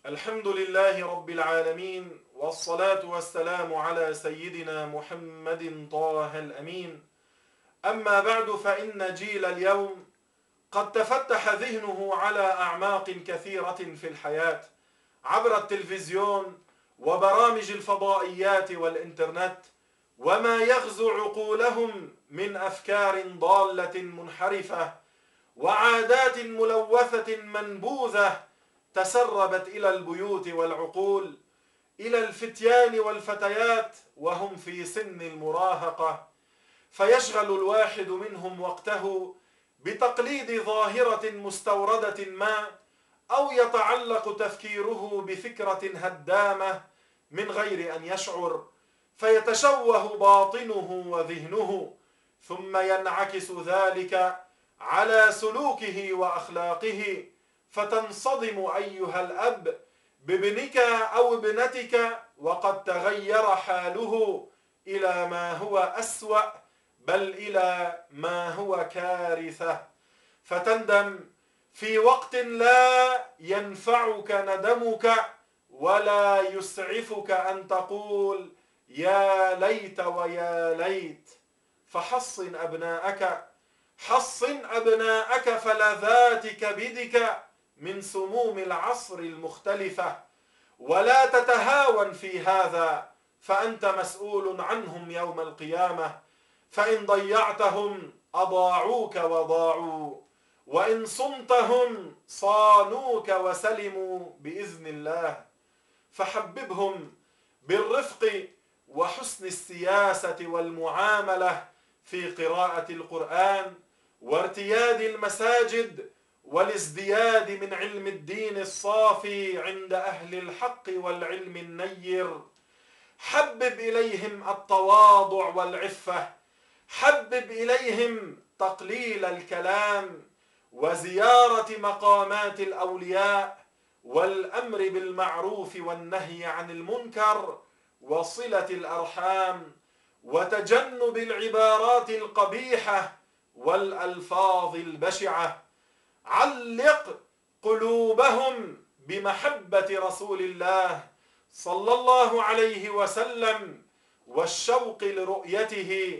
الحمد لله رب العالمين، والصلاة والسلام على سيدنا محمد طه الأمين. أما بعد، فإن جيل اليوم قد تفتح ذهنه على أعماق كثيرة في الحياة عبر التلفزيون وبرامج الفضائيات والإنترنت، وما يغزو عقولهم من أفكار ضالة منحرفة وعادات ملوثة منبوذة تسربت إلى البيوت والعقول، إلى الفتيان والفتيات وهم في سن المراهقة، فيشغل الواحد منهم وقته بتقليد ظاهرة مستوردة ما، أو يتعلق تفكيره بفكرة هدامة من غير أن يشعر، فيتشوه باطنه وذهنه، ثم ينعكس ذلك على سلوكه وأخلاقه، فتنصدم أيها الأب بابنك أو ابنتك وقد تغير حاله إلى ما هو أسوأ، بل إلى ما هو كارثة، فتندم في وقت لا ينفعك ندمك ولا يسعفك أن تقول يا ليت ويا ليت. فحصن أبناءك، حصن أبناءك فلذات كبدك من سموم العصر المختلفة، ولا تتهاون في هذا، فأنت مسؤول عنهم يوم القيامة، فإن ضيعتهم أضاعوك وضاعوا، وإن صمتهم صانوك وسلموا بإذن الله. فحببهم بالرفق وحسن السياسة والمعاملة في قراءة القرآن وارتياد المساجد والازدياد من علم الدين الصافي عند أهل الحق والعلم النير. حبب إليهم التواضع والعفة، حبب إليهم تقليل الكلام وزيارة مقامات الأولياء والأمر بالمعروف والنهي عن المنكر وصلة الأرحام وتجنب العبارات القبيحة والألفاظ البشعة. علق قلوبهم بمحبة رسول الله صلى الله عليه وسلم والشوق لرؤيته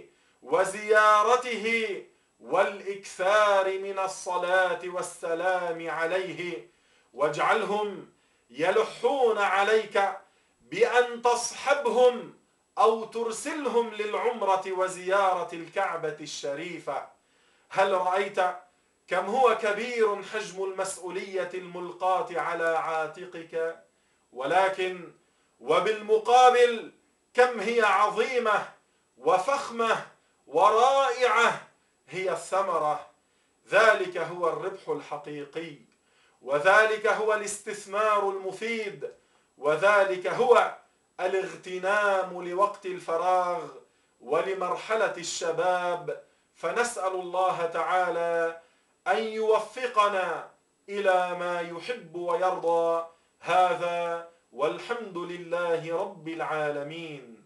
وزيارته والإكثار من الصلاة والسلام عليه، واجعلهم يلحون عليك بأن تصحبهم أو ترسلهم للعمرة وزيارة الكعبة الشريفة. هل رأيت كم هو كبير حجم المسؤولية الملقاة على عاتقك؟ ولكن وبالمقابل كم هي عظيمة وفخمة ورائعة هي الثمرة. ذلك هو الربح الحقيقي، وذلك هو الاستثمار المفيد، وذلك هو الاغتنام لوقت الفراغ ولمرحلة الشباب. فنسأل الله تعالى أن يوفقنا إلى ما يحب ويرضى. هذا والحمد لله رب العالمين.